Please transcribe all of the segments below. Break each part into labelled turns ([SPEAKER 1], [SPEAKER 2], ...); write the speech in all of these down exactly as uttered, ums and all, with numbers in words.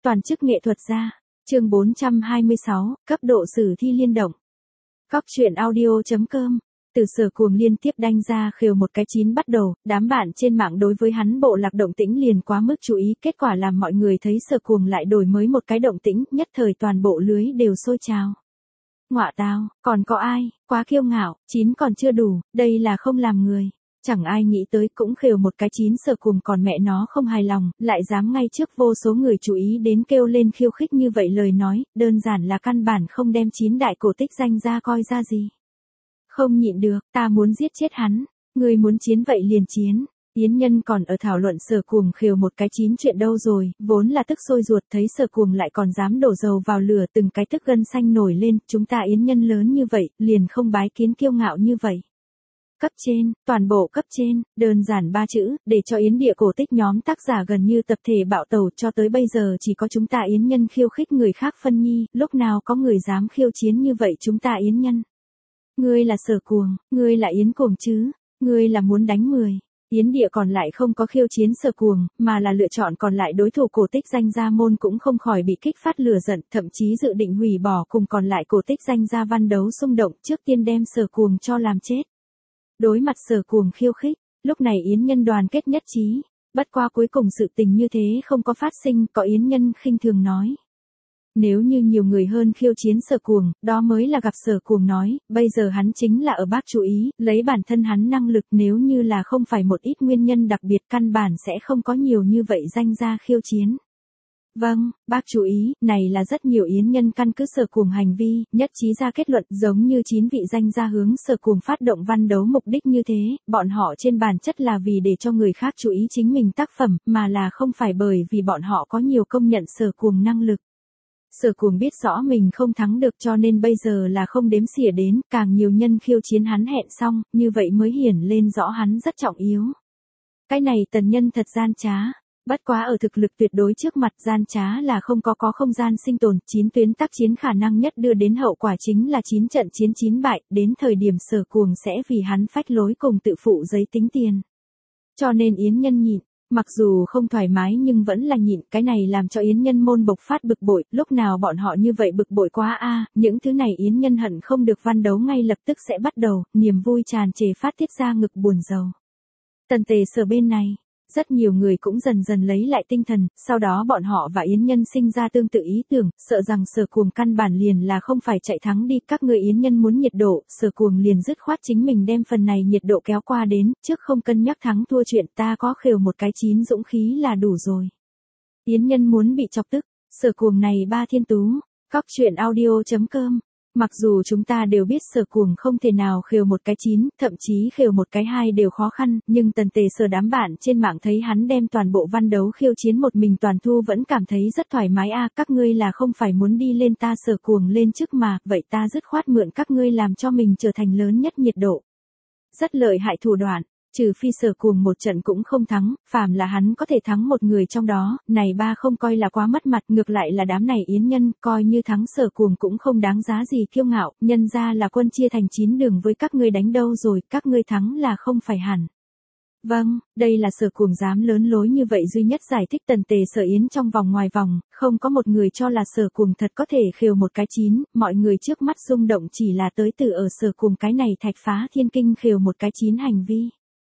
[SPEAKER 1] Toàn chức nghệ thuật gia. Chương bốn trăm hai mươi sáu, cấp độ sử thi liên động. Góc truyện audio chấm com. Từ Sở Cuồng liên tiếp đanh ra khều một cái chín bắt đầu, đám bạn trên mạng đối với hắn bộ lạc động tĩnh liền quá mức chú ý, kết quả làm mọi người thấy Sở Cuồng lại đổi mới một cái động tĩnh, nhất thời toàn bộ lưới đều sôi trào. Ngọa tao, còn có ai, quá kiêu ngạo, chín còn chưa đủ, đây là không làm người. Chẳng ai nghĩ tới cũng khều một cái chín Sở Cuồng còn mẹ nó không hài lòng, lại dám ngay trước vô số người chú ý đến kêu lên khiêu khích như vậy lời nói, đơn giản là căn bản không đem chín đại cổ tích danh ra coi ra gì. Không nhịn được, ta muốn giết chết hắn, người muốn chiến vậy liền chiến. Yến Nhân còn ở thảo luận Sở Cuồng khều một cái chín chuyện đâu rồi, vốn là tức sôi ruột thấy Sở Cuồng lại còn dám đổ dầu vào lửa, từng cái tức gân xanh nổi lên, chúng ta Yến Nhân lớn như vậy, liền không bái kiến kiêu ngạo như vậy. Cấp trên, toàn bộ cấp trên, đơn giản ba chữ, để cho Yến địa cổ tích nhóm tác giả gần như tập thể bạo tẩu, cho tới bây giờ chỉ có chúng ta Yến Nhân khiêu khích người khác phân nhi, lúc nào có người dám khiêu chiến như vậy chúng ta Yến Nhân. Ngươi là Sở Cuồng, ngươi là Yến Cuồng chứ, ngươi là muốn đánh mười. Yến địa còn lại không có khiêu chiến Sở Cuồng, mà là lựa chọn còn lại đối thủ cổ tích danh gia môn cũng không khỏi bị kích phát lửa giận, thậm chí dự định hủy bỏ cùng còn lại cổ tích danh gia văn đấu xung động, trước tiên đem Sở Cuồng cho làm chết. Đối mặt Sở Cuồng khiêu khích, lúc này Yến Nhân đoàn kết nhất trí, bất qua cuối cùng sự tình như thế không có phát sinh, có Yến Nhân khinh thường nói. Nếu như nhiều người hơn khiêu chiến Sở Cuồng, đó mới là gặp Sở Cuồng nói, bây giờ hắn chính là ở bác chú ý, lấy bản thân hắn năng lực nếu như là không phải một ít nguyên nhân đặc biệt căn bản sẽ không có nhiều như vậy danh gia khiêu chiến. Vâng, bác chú ý, này là rất nhiều Yến Nhân căn cứ Sở Cuồng hành vi, nhất trí ra kết luận giống như chín vị danh gia hướng Sở Cuồng phát động văn đấu mục đích như thế, bọn họ trên bản chất là vì để cho người khác chú ý chính mình tác phẩm, mà là không phải bởi vì bọn họ có nhiều công nhận Sở Cuồng năng lực. Sở Cuồng biết rõ mình không thắng được cho nên bây giờ là không đếm xỉa đến, càng nhiều nhân khiêu chiến hắn hẹn xong, như vậy mới hiển lên rõ hắn rất trọng yếu. Cái này tần nhân thật gian trá. Bất quá ở thực lực tuyệt đối trước mặt gian trá là không có có không gian sinh tồn, chín tuyến tác chiến khả năng nhất đưa đến hậu quả chính là chín trận chiến chín bại, đến thời điểm Sở Cuồng sẽ vì hắn phách lối cùng tự phụ giấy tính tiền. Cho nên Yến Nhân nhịn, mặc dù không thoải mái nhưng vẫn là nhịn, cái này làm cho Yến Nhân môn bộc phát bực bội, lúc nào bọn họ như vậy bực bội quá a, những thứ này Yến Nhân hận không được văn đấu ngay lập tức sẽ bắt đầu, niềm vui tràn trề phát tiết ra ngực buồn rầu. Tần Tề Sở bên này, rất nhiều người cũng dần dần lấy lại tinh thần, sau đó bọn họ và Yến Nhân sinh ra tương tự ý tưởng, sợ rằng Sở Cuồng căn bản liền là không phải chạy thắng đi, các người Yến Nhân muốn nhiệt độ, Sở Cuồng liền dứt khoát chính mình đem phần này nhiệt độ kéo qua đến, trước không cân nhắc thắng thua chuyện ta có khều một cái chín dũng khí là đủ rồi. Yến Nhân muốn bị chọc tức, Sở Cuồng này ba thiên tú, góc truyện audio chấm com. Mặc dù chúng ta đều biết Sở Cuồng không thể nào khều một cái chín, thậm chí khều một cái hai đều khó khăn, nhưng Tần Tề Sở đám bạn trên mạng thấy hắn đem toàn bộ văn đấu khiêu chiến một mình toàn thu vẫn cảm thấy rất thoải mái a, các ngươi là không phải muốn đi lên ta Sở Cuồng lên trước mà, vậy ta dứt khoát mượn các ngươi làm cho mình trở thành lớn nhất nhiệt độ. Rất lợi hại thủ đoạn. Trừ phi Sở Cuồng một trận cũng không thắng, phàm là hắn có thể thắng một người trong đó, này ba không coi là quá mất mặt, ngược lại là đám này Yến Nhân, coi như thắng Sở Cuồng cũng không đáng giá gì kiêu ngạo, nhân ra là quân chia thành chín đường với các ngươi đánh đâu rồi, các ngươi thắng là không phải hẳn. Vâng, đây là Sở Cuồng dám lớn lối như vậy duy nhất giải thích Tần Tề Sở Yến trong vòng ngoài vòng, không có một người cho là Sở Cuồng thật có thể khều một cái chín, mọi người trước mắt rung động chỉ là tới từ ở Sở Cuồng cái này thạch phá thiên kinh khều một cái chín hành vi.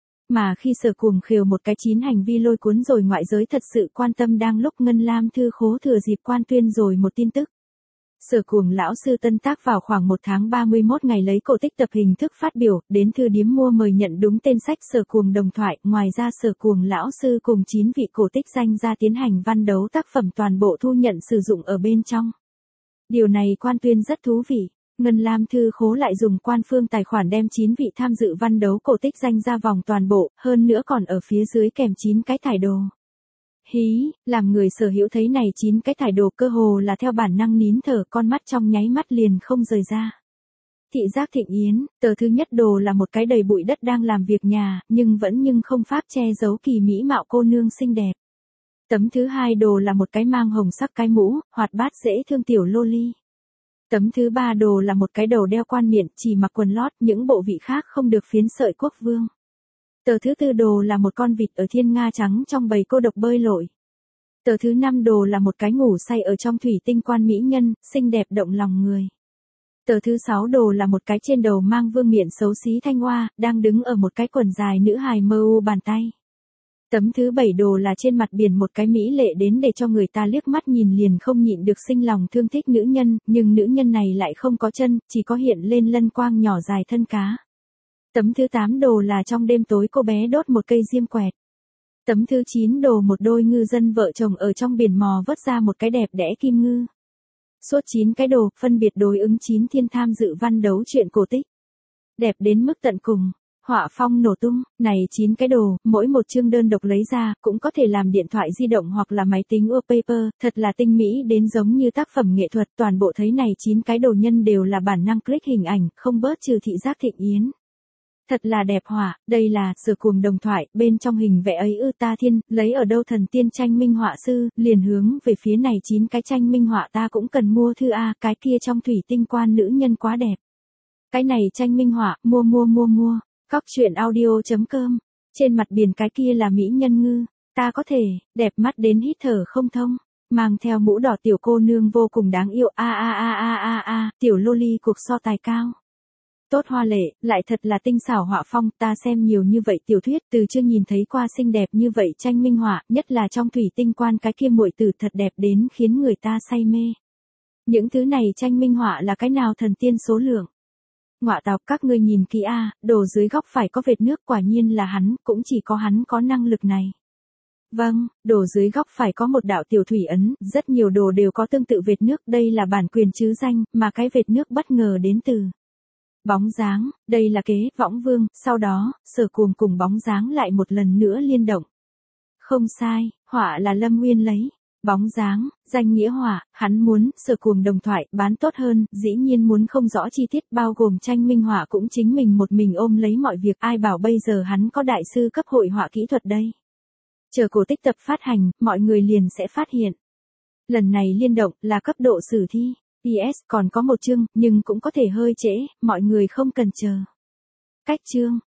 [SPEAKER 1] Mà khi Sở Cuồng khều một cái chín hành vi lôi cuốn rồi ngoại giới thật sự quan tâm đang lúc Ngân Lam Thư Khố thừa dịp quan tuyên rồi một tin tức. Sở Cuồng lão sư tân tác vào khoảng một tháng ba mươi mốt ngày lấy cổ tích tập hình thức phát biểu, đến thư điếm mua mời nhận đúng tên sách Sở Cuồng đồng thoại, ngoài ra Sở Cuồng lão sư cùng chín vị cổ tích danh gia tiến hành văn đấu tác phẩm toàn bộ thu nhận sử dụng ở bên trong. Điều này quan tuyên rất thú vị. Ngân Lam Thư Khố lại dùng quan phương tài khoản đem chín vị tham dự văn đấu cổ tích danh ra vòng toàn bộ, hơn nữa còn ở phía dưới kèm chín cái thải đồ. Hí, làm người sở hữu thấy này chín cái thải đồ cơ hồ là theo bản năng nín thở, con mắt trong nháy mắt liền không rời ra. Thị giác Thịnh Yến, tờ thứ nhất đồ là một cái đầy bụi đất đang làm việc nhà, nhưng vẫn nhưng không pháp che giấu kỳ mỹ mạo cô nương xinh đẹp. Tấm thứ hai đồ là một cái mang hồng sắc cái mũ, hoạt bát dễ thương tiểu loli. Tấm thứ ba đồ là một cái đầu đeo quan miệng, chỉ mặc quần lót, những bộ vị khác không được phiến sợi quốc vương. Tờ thứ tư đồ là một con vịt ở thiên nga trắng trong bầy cô độc bơi lội. Tờ thứ năm đồ là một cái ngủ say ở trong thủy tinh quan mỹ nhân, xinh đẹp động lòng người. Tờ thứ sáu đồ là một cái trên đầu mang vương miện xấu xí thanh hoa, đang đứng ở một cái quần dài nữ hài mơ u bàn tay. Tấm thứ bảy đồ là trên mặt biển một cái mỹ lệ đến để cho người ta liếc mắt nhìn liền không nhịn được sinh lòng thương thích nữ nhân, nhưng nữ nhân này lại không có chân, chỉ có hiện lên lân quang nhỏ dài thân cá. Tấm thứ tám đồ là trong đêm tối cô bé đốt một cây diêm quẹt. Tấm thứ chín đồ một đôi ngư dân vợ chồng ở trong biển mò vớt ra một cái đẹp đẽ kim ngư. Suốt chín cái đồ, phân biệt đối ứng chín thiên tham dự văn đấu truyện cổ tích. Đẹp đến mức tận cùng, họa phong nổ tung, này chín cái đồ, mỗi một chương đơn độc lấy ra, cũng có thể làm điện thoại di động hoặc là máy tính wallpaper, thật là tinh mỹ đến giống như tác phẩm nghệ thuật, toàn bộ thấy này chín cái đồ nhân đều là bản năng click hình ảnh, không bớt trừ thị giác Thịnh Yến. Thật là đẹp họa, đây là Sở Cuồng Đồng Thoại, bên trong hình vẽ ấy ư ta thiên, lấy ở đâu thần tiên tranh minh họa sư, liền hướng về phía này chín cái tranh minh họa ta cũng cần mua thư a, cái kia trong thủy tinh quan nữ nhân quá đẹp. Cái này tranh minh họa, mua mua mua mua, cóc truyện audio chấm com, trên mặt biển cái kia là mỹ nhân ngư, ta có thể, đẹp mắt đến hít thở không thông, mang theo mũ đỏ tiểu cô nương vô cùng đáng yêu, a a a a a a, tiểu loli cuộc so tài cao. Tốt hoa lệ, lại thật là tinh xảo họa phong, ta xem nhiều như vậy tiểu thuyết từ chưa nhìn thấy qua xinh đẹp như vậy tranh minh họa, nhất là trong thủy tinh quan cái kia muội tử thật đẹp đến khiến người ta say mê. Những thứ này tranh minh họa là cái nào thần tiên số lượng. Ngọa tào các ngươi nhìn kỹ a, đồ dưới góc phải có vệt nước quả nhiên là hắn, cũng chỉ có hắn có năng lực này. Vâng, đồ dưới góc phải có một đạo tiểu thủy ấn, rất nhiều đồ đều có tương tự vệt nước, đây là bản quyền chứ danh, mà cái vệt nước bất ngờ đến từ bóng dáng, đây là kế, võng vương, sau đó, Sở Cuồng cùng bóng dáng lại một lần nữa liên động. Không sai, họa là Lâm Nguyên lấy. Bóng dáng, danh nghĩa họa, hắn muốn, Sở Cuồng Đồng Thoại, bán tốt hơn, dĩ nhiên muốn không rõ chi tiết bao gồm tranh minh họa cũng chính mình một mình ôm lấy mọi việc, ai bảo bây giờ hắn có đại sư cấp hội họa kỹ thuật đây. Chờ cổ tích tập phát hành, mọi người liền sẽ phát hiện. Lần này liên động là cấp độ sử thi. pê ét còn có một chương, nhưng cũng có thể hơi trễ, mọi người không cần chờ. Cách chương,